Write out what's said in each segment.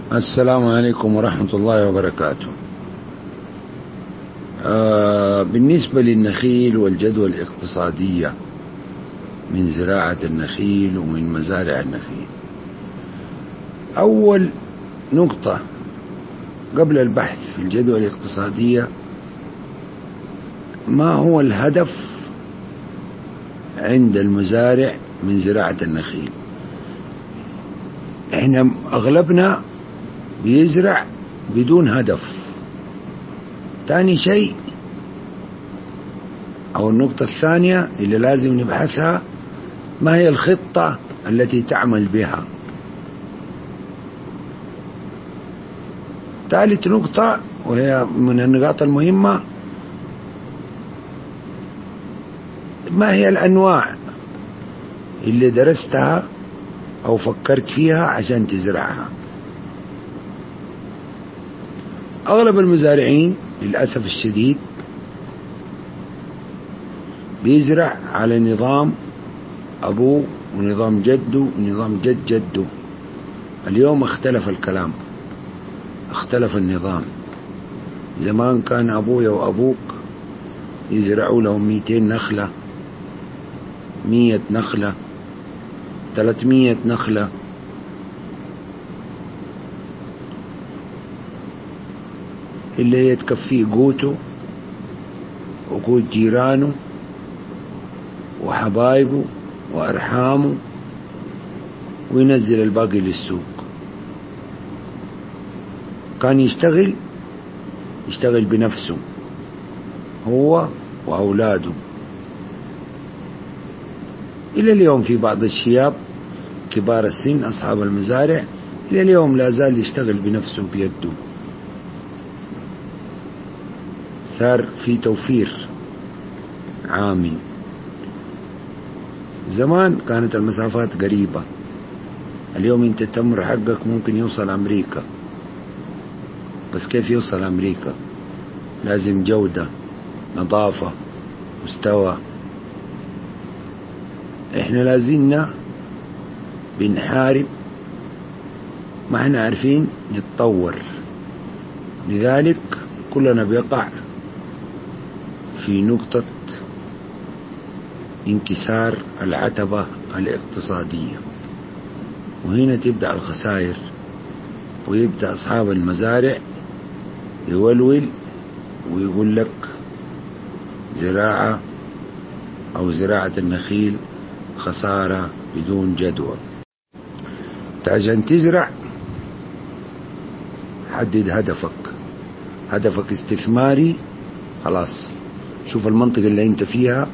السلام عليكم ورحمة الله وبركاته. بالنسبة للنخيل والجدوى الاقتصادية من زراعة النخيل ومن مزارع النخيل، أول نقطة قبل البحث في الجدوى الاقتصادية، ما هو الهدف عند المزارع من زراعة النخيل؟ احنا أغلبنا بيزرع بدون هدف. ثاني شيء أو النقطة الثانية اللي لازم نبحثها، ما هي الخطة التي تعمل بها؟ ثالث نقطة وهي من النقاط المهمة، ما هي الأنواع اللي درستها أو فكرت فيها عشان تزرعها؟ أغلب المزارعين للأسف الشديد بيزرع على نظام أبوه ونظام جده ونظام جد جده. اليوم اختلف الكلام، اختلف النظام. زمان كان أبويا وأبوك يزرعوا لهم 200 نخلة، 100 نخلة، 300 نخلة. اللي هي تكفيه قوته وقوت جيرانه وحبايبه وأرحامه، وينزل الباقي للسوق. كان يشتغل بنفسه هو وأولاده. إلى اليوم في بعض الشياب كبار السن أصحاب المزارع إلى اليوم لا زال يشتغل بنفسه بيده. صار في توفير عامل. زمان كانت المسافات قريبة، اليوم انت التمر حقك ممكن يوصل أمريكا، بس كيف يوصل أمريكا؟ لازم جودة، نظافة، مستوى. احنا لازلنا بنحارب، ما احنا عارفين نتطور. لذلك كلنا بيقع في نقطة انكسار العتبة الاقتصادية، وهنا تبدأ الخسائر، ويبدأ أصحاب المزارع يولول ويقول لك زراعة أو زراعة النخيل خسارة بدون جدوى. عشان تزرع حدد هدفك استثماري. خلاص، شوف المنطقة اللي انت فيها.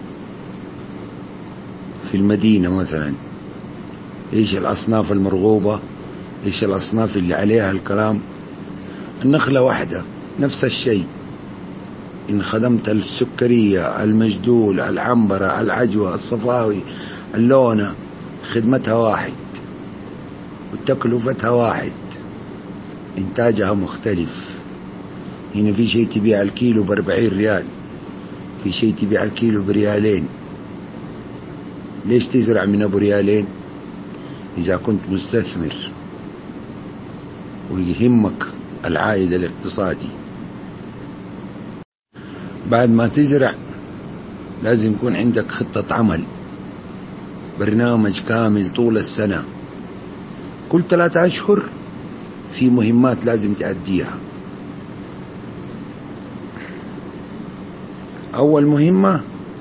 في المدينة مثلا، ايش الأصناف المرغوبة، ايش الأصناف اللي عليها الكلام؟ النخلة واحدة نفس الشيء. إن خدمت السكرية، المجدول، العنبرة، العجوة، الصفاوي، اللونة، خدمتها واحد وتكلفتها واحد، إنتاجها مختلف. هنا في شيء تبيع الكيلو ب40 ريال، في شيء تبيع الكيلو بريالين. ليش تزرع من أبو ريالين إذا كنت مستثمر ويهمك العائد الاقتصادي؟ بعد ما تزرع لازم يكون عندك خطة عمل، برنامج كامل طول السنة. كل 3 أشهر في مهمات لازم تأديها. أول مهمة،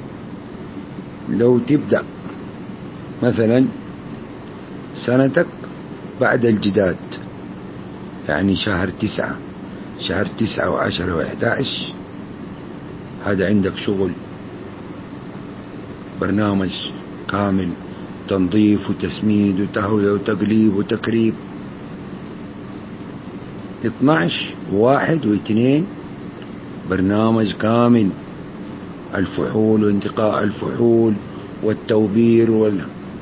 لو تبدأ مثلا سنتك بعد الجداد، يعني شهر 9 و10 و11، هذا عندك شغل، برنامج كامل، تنظيف وتسميد وتهوية وتقليب وتكريب. 12 و1 و2 برنامج كامل، الفحول وانتقاء الفحول والتوبير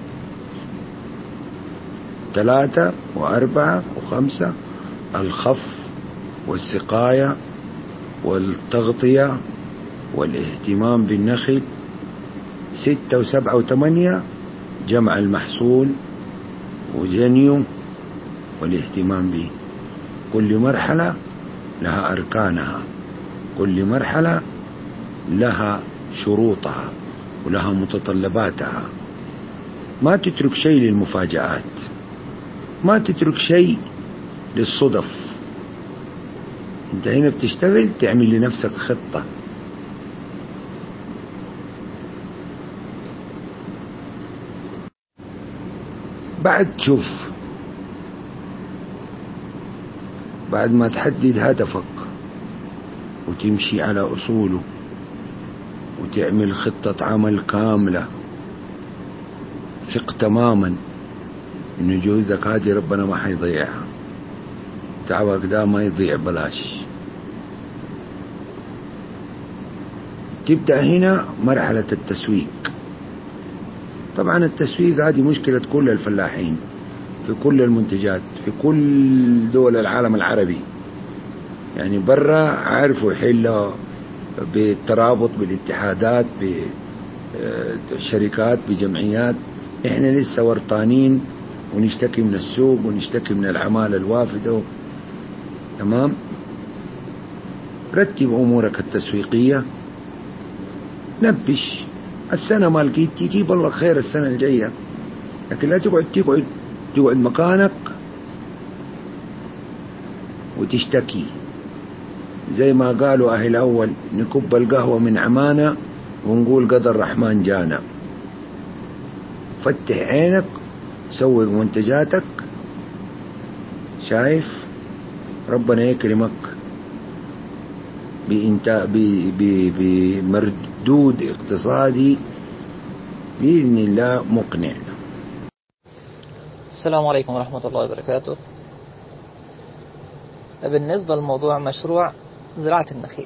3 و4 و5 الخف والسقاية والتغطية والاهتمام بالنخل. 6 و7 و8 جمع المحصول وجنيه والاهتمام به. كل مرحلة لها أركانها، كل مرحلة لها شروطها ولها متطلباتها. ما تترك شيء للمفاجآت، ما تترك شيء للصدف. انت هنا بتشتغل تعمل لنفسك خطة. بعد شوف، بعد ما تحدد هدفك وتمشي على أصوله وتعمل خطة عمل كاملة، ثق تماما إن جهودك هذه ربنا ما حيضيعها، تعبك ده ما يضيع بلاش. تبدأ هنا مرحلة التسويق. طبعا التسويق هذه مشكلة كل الفلاحين في كل المنتجات في كل دول العالم العربي. يعني برا عارفوا يحلوا بالترابط بالاتحادات بشركات بجمعيات، احنا لسه ورطانين ونشتكي من السوق ونشتكي من العمالة الوافدة. تمام، رتب أمورك التسويقية، نبش. السنة ما لقيت تجيب الله خير السنة الجاية، لكن لا تقعد مكانك وتشتكي. زي ما قالوا أهل الأول، نكب القهوة من عمانا ونقول قدر الرحمن جانا. فتح عينك، سوق منتجاتك، شايف ربنا يكرمك بمردود اقتصادي بإذن الله مقنع. السلام عليكم ورحمة الله وبركاته. بالنسبة لموضوع مشروع زراعة النخيل،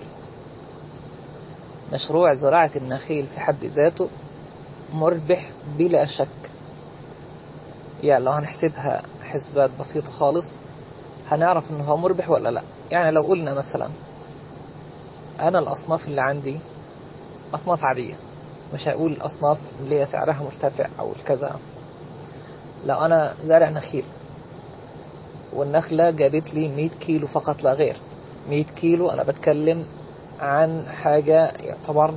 مشروع زراعة النخيل في حد ذاته مربح بلا شك. يعني لو هنحسبها حسبات بسيطة خالص هنعرف انه هو مربح ولا لا. يعني لو قلنا مثلا انا الاصناف اللي عندي اصناف عادية، مش هقول الاصناف اللي هي سعرها مرتفع او الكذا. لو انا زارع نخيل والنخلة جابت لي 100 كيلو فقط لا غير، 100 كيلو، أنا بتكلم عن حاجة يعتبر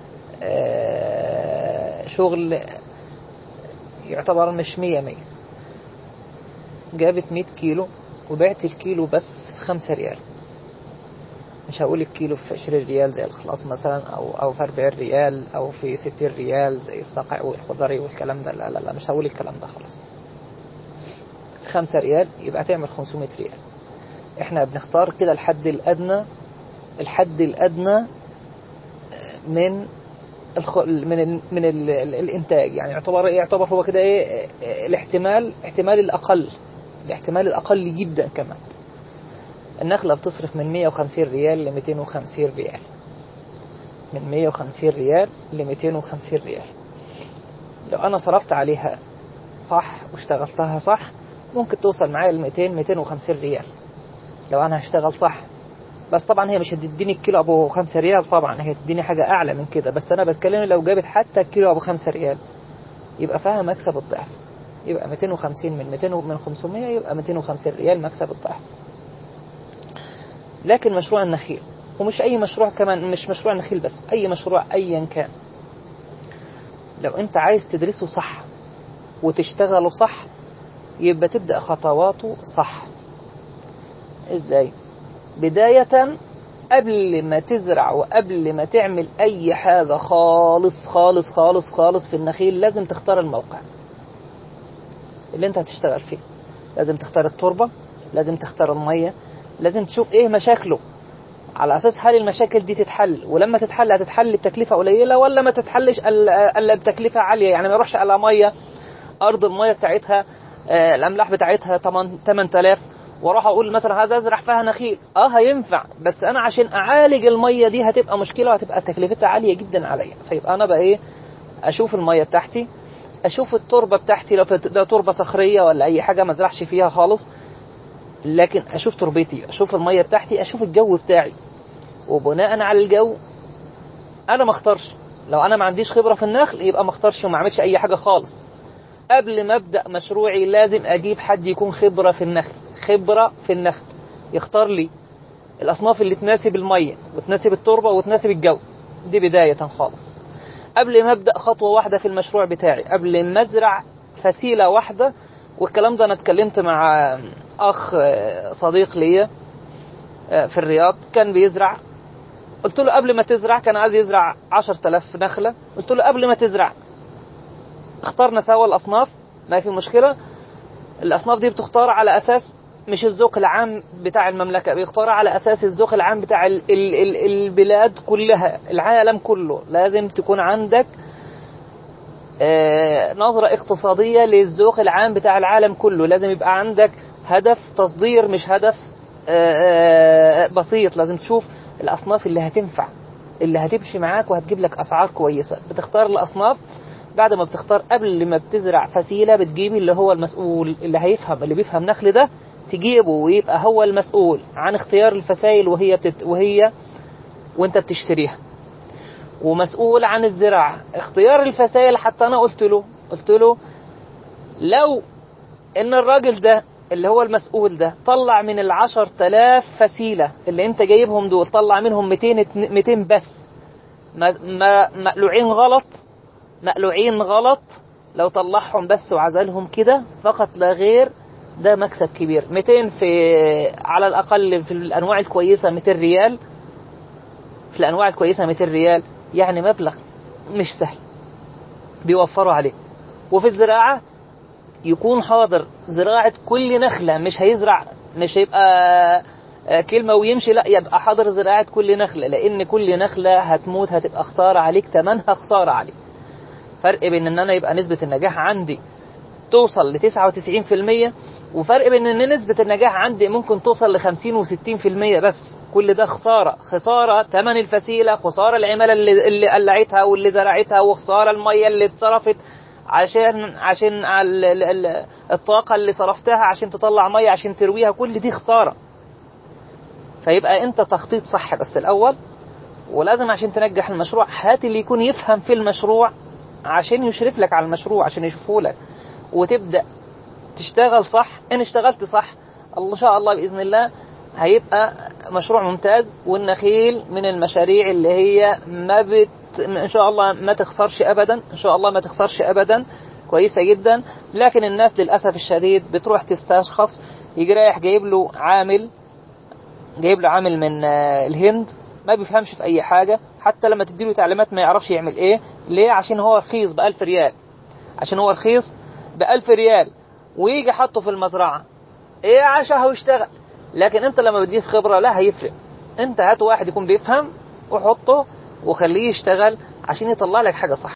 شغل يعتبر مش 100 جابت 100 كيلو وبعت الكيلو بس في 5 ريال. مش هقول الكيلو في 20 ريال زي الخلاص مثلا، أو في 40 ريال أو في 60 ريال زي الصقع والخضري والكلام ده. لا لا لا، مش هقول الكلام ده خلاص. 5 ريال يبقى تعمل 500 ريال. احنا بنختار كده الحد الأدنى، الحد الأدنى من الإنتاج. يعني يعتبر هو كده ايه احتمال الأقل جدا كمان. النخلة بتصرف من 150 ريال ل 250 ريال، من 150 ريال ل 250 ريال. لو أنا صرفت عليها صح واشتغلتها صح ممكن توصل معايا ل 250 ريال لو أنا هشتغل صح. بس طبعا هي مش هتديني الكيلو ابو 5 ريال، طبعا هي هتديني حاجة اعلى من كده. بس انا بتكلم لو جابت حتى الكيلو ابو 5 ريال يبقى فيها مكسب الضعف. يبقى 250 من 500 يبقى 250 ريال مكسب الضعف. لكن مشروع النخيل، ومش اي مشروع كمان، مش مشروع النخيل بس، اي مشروع ايا كان، لو انت عايز تدرسه صح وتشتغله صح يبقى تبدأ خطواته صح. ازاي؟ بداية قبل ما تزرع وقبل ما تعمل اي حاجة خالص خالص خالص خالص في النخيل لازم تختار الموقع اللي انت هتشتغل فيه. لازم تختار التربة، لازم تختار المية، لازم تشوف ايه مشاكله، على اساس هل المشاكل دي تتحل، ولما تتحل هتتحل بتكلفة قليلة ولا ما تتحلش الا بتكلفة عالية. يعني ما يروحش على مية ارض المية بتاعتها الاملاح بتاعتها 8000 واروح اقول مثلا هذا ازرع فيها نخيل. هينفع، بس انا عشان اعالج الميه دي هتبقى مشكله وهتبقى تكلفتها عاليه جدا عليا. فيبقى انا بقى ايه، اشوف الميه بتاعتي، اشوف التربه بتاعتي لو ده تربه صخريه ولا اي حاجه ما ازرعش فيها خالص، لكن اشوف تربتي، اشوف الميه بتاعتي، اشوف الجو بتاعي، وبناء على الجو انا ما اختارش. لو انا ما عنديش خبره في النخل يبقى ما اختارش وما اعملش اي حاجه خالص. قبل ما ابدا مشروعي لازم اجيب حد يكون خبره في النخل، خبره في النخل، يختار لي الأصناف اللي تناسب المية وتناسب التربة وتناسب الجو. دي بداية خالص. قبل ما أبدأ خطوة واحدة في المشروع بتاعي، قبل ما أزرع فسيلة واحدة، والكلام ده أنا اتكلمت مع أخ صديق لي في الرياض كان بيزرع. قلت له قبل ما تزرع، كان عايز يزرع 10,000 نخلة. قلت له قبل ما تزرع اختارنا سوا الأصناف، ما في مشكلة. الأصناف دي بتختار على أساس مش الذوق العام بتاع المملكة، بيختار على أساس الذوق العام بتاع البلاد كلها، العالم كله. لازم تكون عندك نظرة اقتصادية للذوق العام بتاع العالم كله. لازم يبقى عندك هدف تصدير، مش هدف بسيط. لازم تشوف الأصناف اللي هتنفع، اللي هتمشي معاك وهتجيب لك أسعار كويسة. بتختار الأصناف. بعد ما بتختار، قبل ما بتزرع فسيلة، بتجيب اللي هو المسؤول، اللي هيفهم، اللي بيفهم نخل ده، تجيبه ويبقى هو المسؤول عن اختيار الفسائل وانت بتشتريها، ومسؤول عن الزراعة، اختيار الفسائل. حتى أنا قلت له لو إن الراجل ده اللي هو المسؤول ده طلع من 10,000 فسيلة اللي انت جايبهم دول، طلع منهم 200 بس مقلوعين غلط، لو طلعهم بس وعزلهم كده فقط لا غير، ده مكسب كبير. 200 على الأقل في الأنواع الكويسة 200 ريال، في الأنواع الكويسة 200 ريال، يعني مبلغ مش سهل بيوفروا عليه. وفي الزراعة يكون حاضر زراعة كل نخلة، مش هيبقى كلمة ويمشي، لا، يبقى حاضر زراعة كل نخلة، لأن كل نخلة هتموت هتبقى خسارة عليك، تمنها خسارة عليك. فرق بين ان انا يبقى نسبة النجاح عندي توصل ل 99%، وفرق بين ان نسبة النجاح عندي ممكن توصل ل 50 و60%. بس كل ده خسارة تمن الفسيلة، خسارة العمالة اللي قلعتها واللي زرعتها، وخسارة المية اللي اتصرفت عشان الطاقة اللي صرفتها عشان تطلع مية عشان ترويها، كل دي خسارة. فيبقى انت تخطيط صح بس الأول. ولازم عشان تنجح المشروع، هات اللي يكون يفهم في المشروع عشان يشرف لك على المشروع، عشان يشوفه لك، وتبدأ تشتغل صح. ان اشتغلت صح، الله شاء الله بإذن الله هيبقى مشروع ممتاز. والنخيل من المشاريع اللي هي ان شاء الله ما تخسرش ابدا، ان شاء الله ما تخسرش ابدا، كويسة جدا. لكن الناس للأسف الشديد بتروح تستشخص، يجي رايح جايب له عامل من الهند، ما بيفهمش في اي حاجة. حتى لما تديله تعليمات ما يعرفش يعمل ايه. ليه؟ عشان هو رخيص ب1000 ريال، ويجي حطه في المزرعة ايه عشان هو يشتغل. لكن انت لما بتجيب خبرة لا هيفرق. انت هات واحد يكون بيفهم وحطه وخليه يشتغل عشان يطلع لك حاجة صح.